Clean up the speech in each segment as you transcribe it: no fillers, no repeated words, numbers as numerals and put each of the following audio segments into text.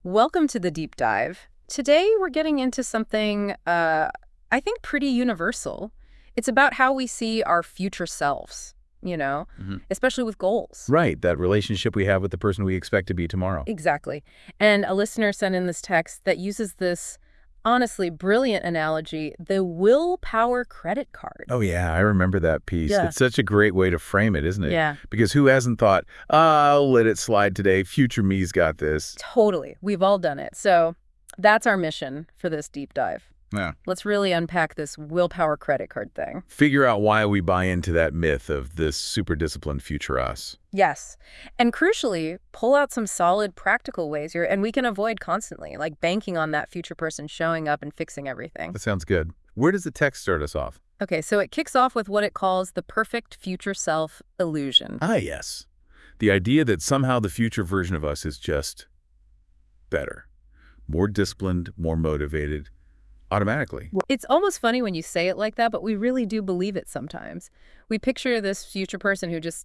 Welcome to the deep dive. Today we're getting into something I think pretty universal. It's about how we see our future selves, Mhm. especially with goals. Right, that relationship we have with the person we expect to be tomorrow. Exactly. And a listener sent in this text that uses this honestly brilliant analogy, the willpower credit card. Oh, yeah, I remember that piece. Yeah. It's such a great way to frame it, isn't it? Yeah, Because who hasn't thought, I'll let it slide today, future me's got this. totally. We've all done it. So that's our mission for this deep dive. Yeah. Let's really unpack this willpower credit card thing. Figure out why we buy into that myth of this super disciplined future us. Yes. And crucially, pull out some solid practical ways here, and we can avoid constantly, like banking on that future person showing up and fixing everything. That sounds good. Where does the text start us off? Okay, so it kicks off with what it calls the perfect future self illusion. Ah, yes. The idea that somehow the future version of us is just better, more disciplined, more motivated, automatically. It's almost funny when you say it like that, but we really do believe it sometimes. We picture this future person who just,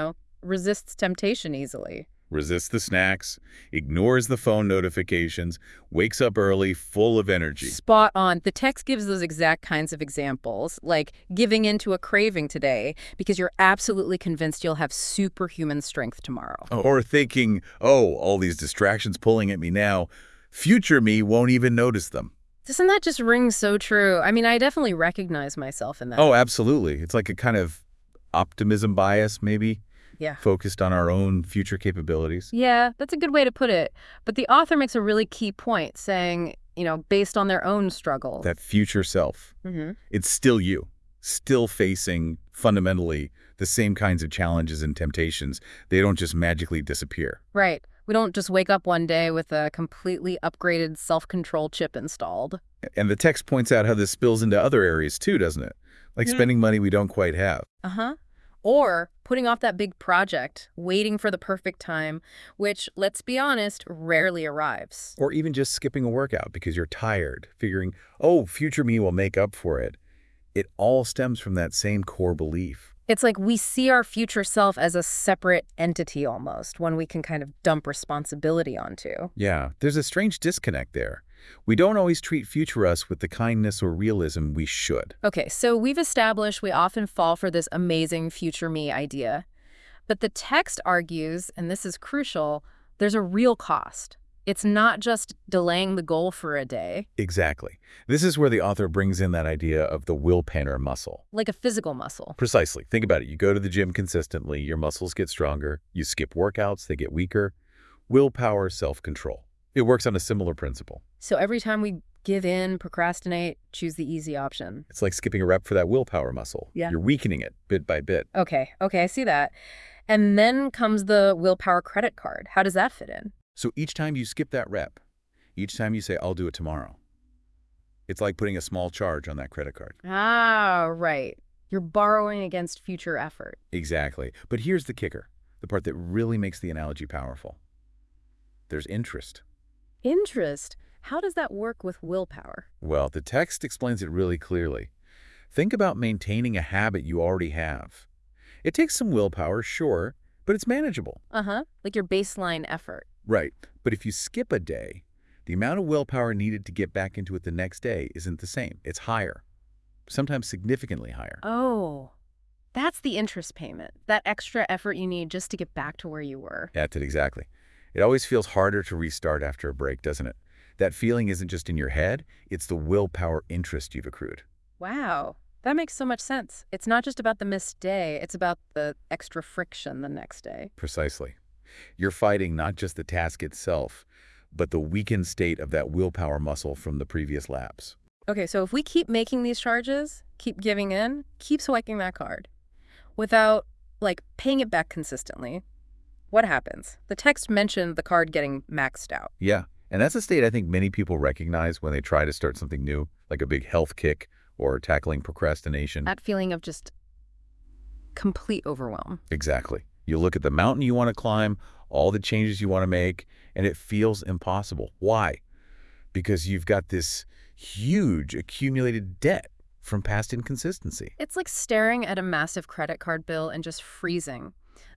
resists temptation easily. Resists the snacks, ignores the phone notifications, wakes up early, full of energy. Spot on. The text gives those exact kinds of examples, like giving in to a craving today because you're absolutely convinced you'll have superhuman strength tomorrow. Or thinking, oh, all these distractions pulling at me now, future me won't even notice them. Doesn't that just ring so true? I mean, I definitely recognize myself in that. Oh, absolutely. It's like a kind of optimism bias, maybe, Yeah. focused on our own future capabilities. Yeah, that's a good way to put it. But the author makes a really key point saying, based on their own struggles. That future self, Hmm. it's still you, still facing, fundamentally, the same kinds of challenges and temptations. They don't just magically disappear. Right. We don't just wake up one day with a completely upgraded self-control chip installed. And the text points out how this spills into other areas too, doesn't it? Like Yeah. spending money we don't quite have. Uh-huh. Or putting off that big project, waiting for the perfect time, which, let's be honest, rarely arrives. Or even just skipping a workout because you're tired, figuring, oh, future me will make up for it. It all stems from that same core belief. It's like we see our future self as a separate entity almost, one we can kind of dump responsibility onto. Yeah, there's a strange disconnect there. We don't always treat future us with the kindness or realism we should. Okay, so we've established we often fall for this amazing future me idea. But the text argues, and this is crucial, there's a real cost. It's not just delaying the goal for a day, Exactly. This is where the author brings in that idea of the willpower muscle. like a physical muscle. Precisely. Think about it. You go to the gym consistently, your muscles get stronger. You skip workouts, they get weaker. Willpower, self-control. It works on a similar principle. So every time we give in, procrastinate, choose the easy option. It's like skipping a rep for that willpower muscle. Yeah. You're weakening it bit by bit. Okay, I see that. And then comes the willpower credit card. How does that fit in? So each time you skip that rep, each time you say, I'll do it tomorrow, it's like putting a small charge on that credit card. Ah, right. You're borrowing against future effort. Exactly. But here's the kicker, the part that really makes the analogy powerful. There's interest. Interest. How does that work with willpower? Well, the text explains it really clearly. Think about maintaining a habit you already have. It takes some willpower, sure, but it's manageable. Uh-huh. Like your baseline effort. Right. But if you skip a day, the amount of willpower needed to get back into it the next day isn't the same. It's higher, sometimes significantly higher. Oh, that's the interest payment. That extra effort you need just to get back to where you were. That's it exactly. It always feels harder to restart after a break, doesn't it? That feeling isn't just in your head, it's the willpower interest you've accrued. Wow. That makes so much sense. It's not just about the missed day, it's about the extra friction the next day. Precisely. You're fighting not just the task itself, but the weakened state of that willpower muscle from the previous lapse. Okay, so if we keep making these charges, keep giving in, keep swiping that card, without, paying it back consistently, what happens? The text mentioned the card getting maxed out. Yeah, and that's a state I think many people recognize when they try to start something new, like a big health kick or tackling procrastination. That feeling of just complete overwhelm. Exactly. You look at the mountain you want to climb, all the changes you want to make, and it feels impossible. Why? Because you've got this huge accumulated debt from past inconsistency. It's like staring at a massive credit card bill and just freezing.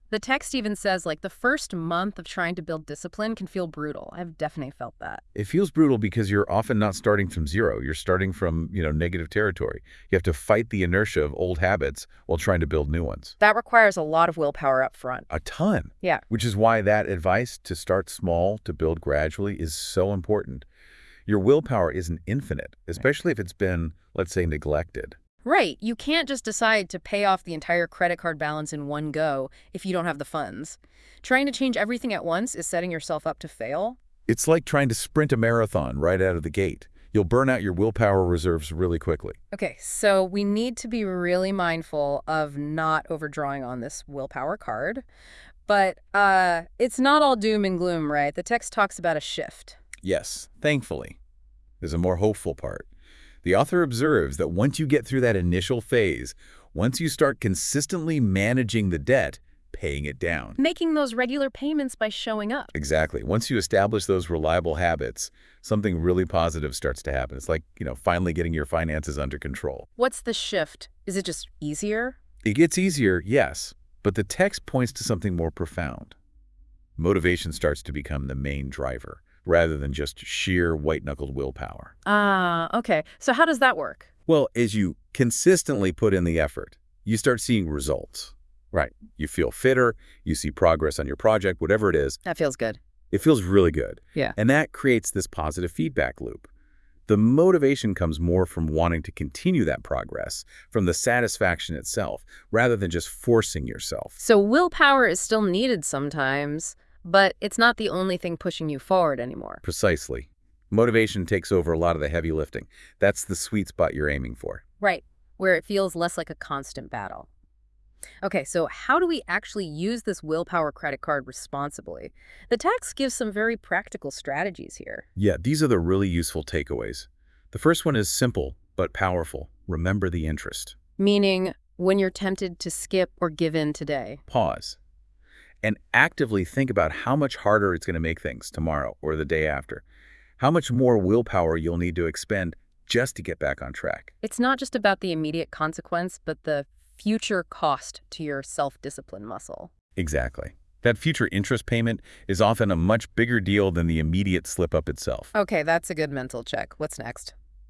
The text even says, like, the first month of trying to build discipline can feel brutal. I've definitely felt that. It feels brutal because you're often not starting from zero. You're starting from, negative territory. You have to fight the inertia of old habits while trying to build new ones. That requires a lot of willpower up front. A ton. Yeah. Which is why that advice to start small, to build gradually, is so important. Your willpower isn't infinite, especially if it's been, let's say, neglected. Right. You can't just decide to pay off the entire credit card balance in one go if you don't have the funds. Trying to change everything at once is setting yourself up to fail. It's like trying to sprint a marathon right out of the gate. You'll burn out your willpower reserves really quickly. Okay, so we need to be really mindful of not overdrawing on this willpower card. But it's not all doom and gloom, right? The text talks about a shift. Yes, thankfully. There's a more hopeful part. The author observes that once you get through that initial phase, once you start consistently managing the debt, paying it down. Making those regular payments by showing up. Exactly. Once you establish those reliable habits, something really positive starts to happen. It's like, finally getting your finances under control. What's the shift? Is it just easier? It gets easier, yes, but the text points to something more profound. Motivation starts to become the main driver, rather than just sheer white-knuckled willpower. Okay. So how does that work? Well, as you consistently put in the effort, you start seeing results. Right. You feel fitter, you see progress on your project, whatever it is. That feels good. It feels really good. Yeah. And that creates this positive feedback loop. The motivation comes more from wanting to continue that progress, from the satisfaction itself, rather than just forcing yourself. So willpower is still needed sometimes, but it's not the only thing pushing you forward anymore. Precisely. Motivation takes over a lot of the heavy lifting. That's the sweet spot you're aiming for. Right, where it feels less like a constant battle. Okay, so how do we actually use this willpower credit card responsibly? The text gives some very practical strategies here. Yeah, these are the really useful takeaways. The first one is simple but powerful. Remember the interest. Meaning, when you're tempted to skip or give in today. Pause. And actively think about how much harder it's going to make things tomorrow or the day after. How much more willpower you'll need to expend just to get back on track. It's not just about the immediate consequence, but the future cost to your self-discipline muscle. Exactly. That future interest payment is often a much bigger deal than the immediate slip-up itself. Okay, that's a good mental check. What's next?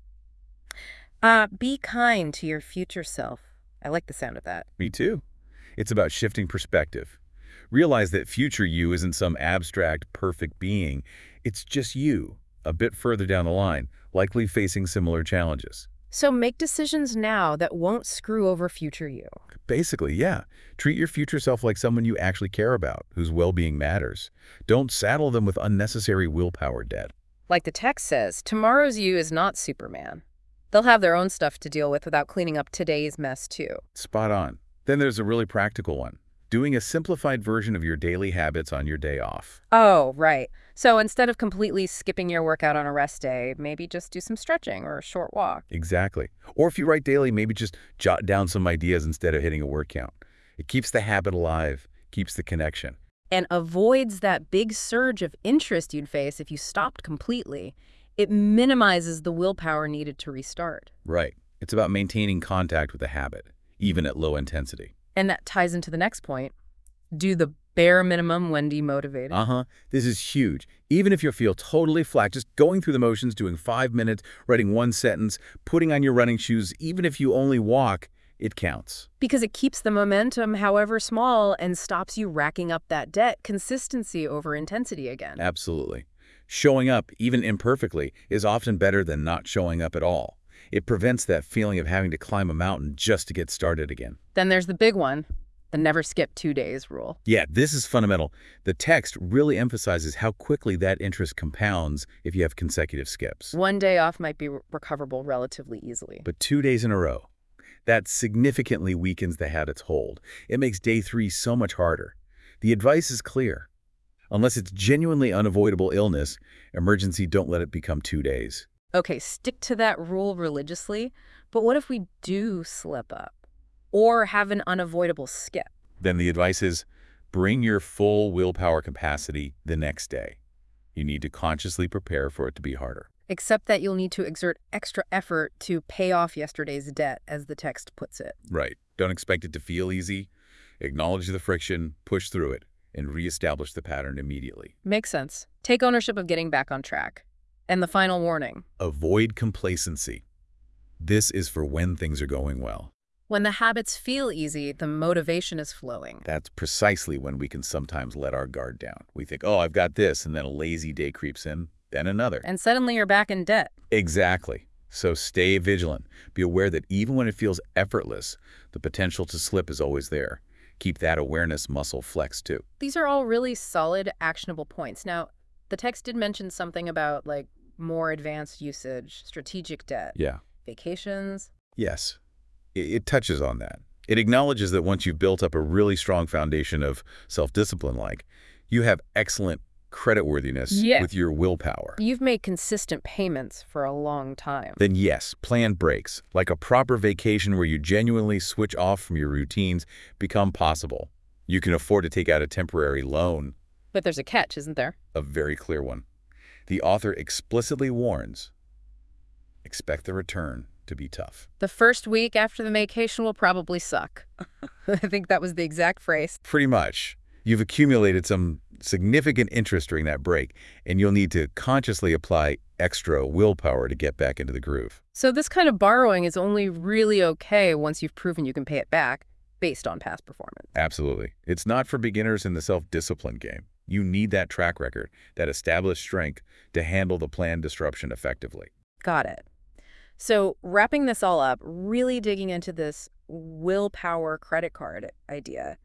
Be kind to your future self. I like the sound of that. Me too. It's about shifting perspective. Realize that future you isn't some abstract, perfect being. It's just you, a bit further down the line, likely facing similar challenges. So make decisions now that won't screw over future you. Basically, yeah. Treat your future self like someone you actually care about, whose well-being matters. Don't saddle them with unnecessary willpower debt. Like the text says, tomorrow's you is not Superman. They'll have their own stuff to deal with without cleaning up today's mess, too. Spot on. Then there's a really practical one. Doing a simplified version of your daily habits on your day off. Oh, right. So instead of completely skipping your workout on a rest day, maybe just do some stretching or a short walk. Exactly. Or if you write daily, maybe just jot down some ideas instead of hitting a word count. It keeps the habit alive, keeps the connection. And avoids that big surge of interest you'd face if you stopped completely. It minimizes the willpower needed to restart. Right. It's about maintaining contact with the habit, even at low intensity. And that ties into the next point. Do the bare minimum when demotivated. This is huge. Even if you feel totally flat, just going through the motions, doing 5 minutes, writing one sentence, putting on your running shoes, even if you only walk, it counts. Because it keeps the momentum, however small, and stops you racking up that debt. Consistency over intensity again. Absolutely. Showing up, even imperfectly, is often better than not showing up at all. It prevents that feeling of having to climb a mountain just to get started again. Then there's the big one, the never skip 2 days rule. Yeah, this is fundamental. The text really emphasizes how quickly that interest compounds if you have consecutive skips. 1 day off might be recoverable relatively easily. But 2 days in a row, that significantly weakens the habit's hold. It makes day 3 so much harder. The advice is clear. Unless it's genuinely unavoidable illness, emergency, don't let it become 2 days. Okay, stick to that rule religiously, but what if we do slip up or have an unavoidable skip? Then the advice is bring your full willpower capacity the next day. You need to consciously prepare for it to be harder. Except that you'll need to exert extra effort to pay off yesterday's debt, as the text puts it. Right. Don't expect it to feel easy. Acknowledge the friction, push through it, and reestablish the pattern immediately. Makes sense. Take ownership of getting back on track. And the final warning. Avoid complacency. This is for when things are going well. When the habits feel easy, the motivation is flowing. That's precisely when we can sometimes let our guard down. We think, oh, I've got this, and then a lazy day creeps in, then another. And suddenly you're back in debt. Exactly. So stay vigilant. Be aware that even when it feels effortless, the potential to slip is always there. Keep that awareness muscle flexed too. These are all really solid, actionable points. Now, the text did mention something about, like, more advanced usage, strategic debt, Yeah. vacations. Yes. It touches on that. It acknowledges that once you've built up a really strong foundation of self-discipline, you have excellent creditworthiness with your willpower. You've made consistent payments for a long time. Then yes, plan breaks, like a proper vacation where you genuinely switch off from your routines, become possible. You can afford to take out a temporary loan. But there's a catch, isn't there? A very clear one. The author explicitly warns, expect the return to be tough. The first week after the vacation will probably suck. I think that was the exact phrase. Pretty much. You've accumulated some significant interest during that break, and you'll need to consciously apply extra willpower to get back into the groove. So this kind of borrowing is only really okay once you've proven you can pay it back based on past performance. Absolutely. It's not for beginners in the self-discipline game. You need that track record, that established strength to handle the planned disruption effectively. Got it. So wrapping this all up, really digging into this willpower credit card idea,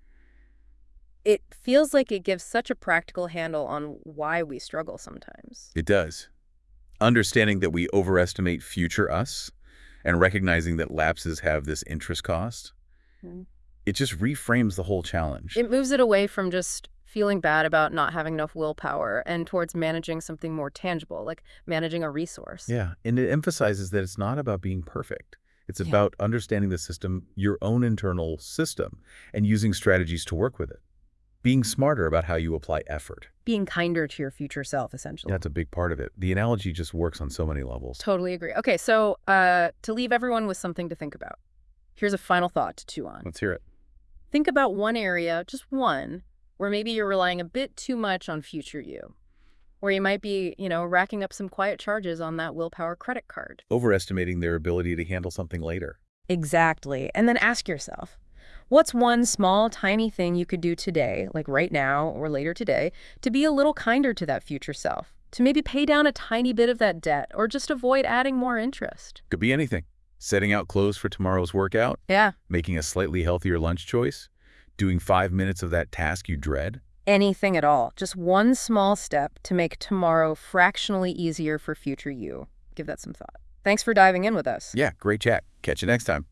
it feels like it gives such a practical handle on why we struggle sometimes. It does. Understanding that we overestimate future us and recognizing that lapses have this interest cost, it just reframes the whole challenge. It moves it away from just feeling bad about not having enough willpower and towards managing something more tangible, like managing a resource. Yeah, and it emphasizes that it's not about being perfect. It's about understanding the system, your own internal system, and using strategies to work with it. Being smarter about how you apply effort. Being kinder to your future self, essentially. That's a big part of it. The analogy just works on so many levels. Totally agree. Okay, so to leave everyone with something to think about, here's a final thought to chew on. Let's hear it. Think about one area, just one, where maybe you're relying a bit too much on future you, where you might be, racking up some quiet charges on that willpower credit card. Overestimating their ability to handle something later. Exactly. And then ask yourself, what's one small, tiny thing you could do today, like right now or later today, to be a little kinder to that future self, to maybe pay down a tiny bit of that debt or just avoid adding more interest? Could be anything. Setting out clothes for tomorrow's workout. Yeah. Making a slightly healthier lunch choice. Doing 5 minutes of that task you dread. Anything at all. Just one small step to make tomorrow fractionally easier for future you. Give that some thought. Thanks for diving in with us. Yeah, great chat. Catch you next time.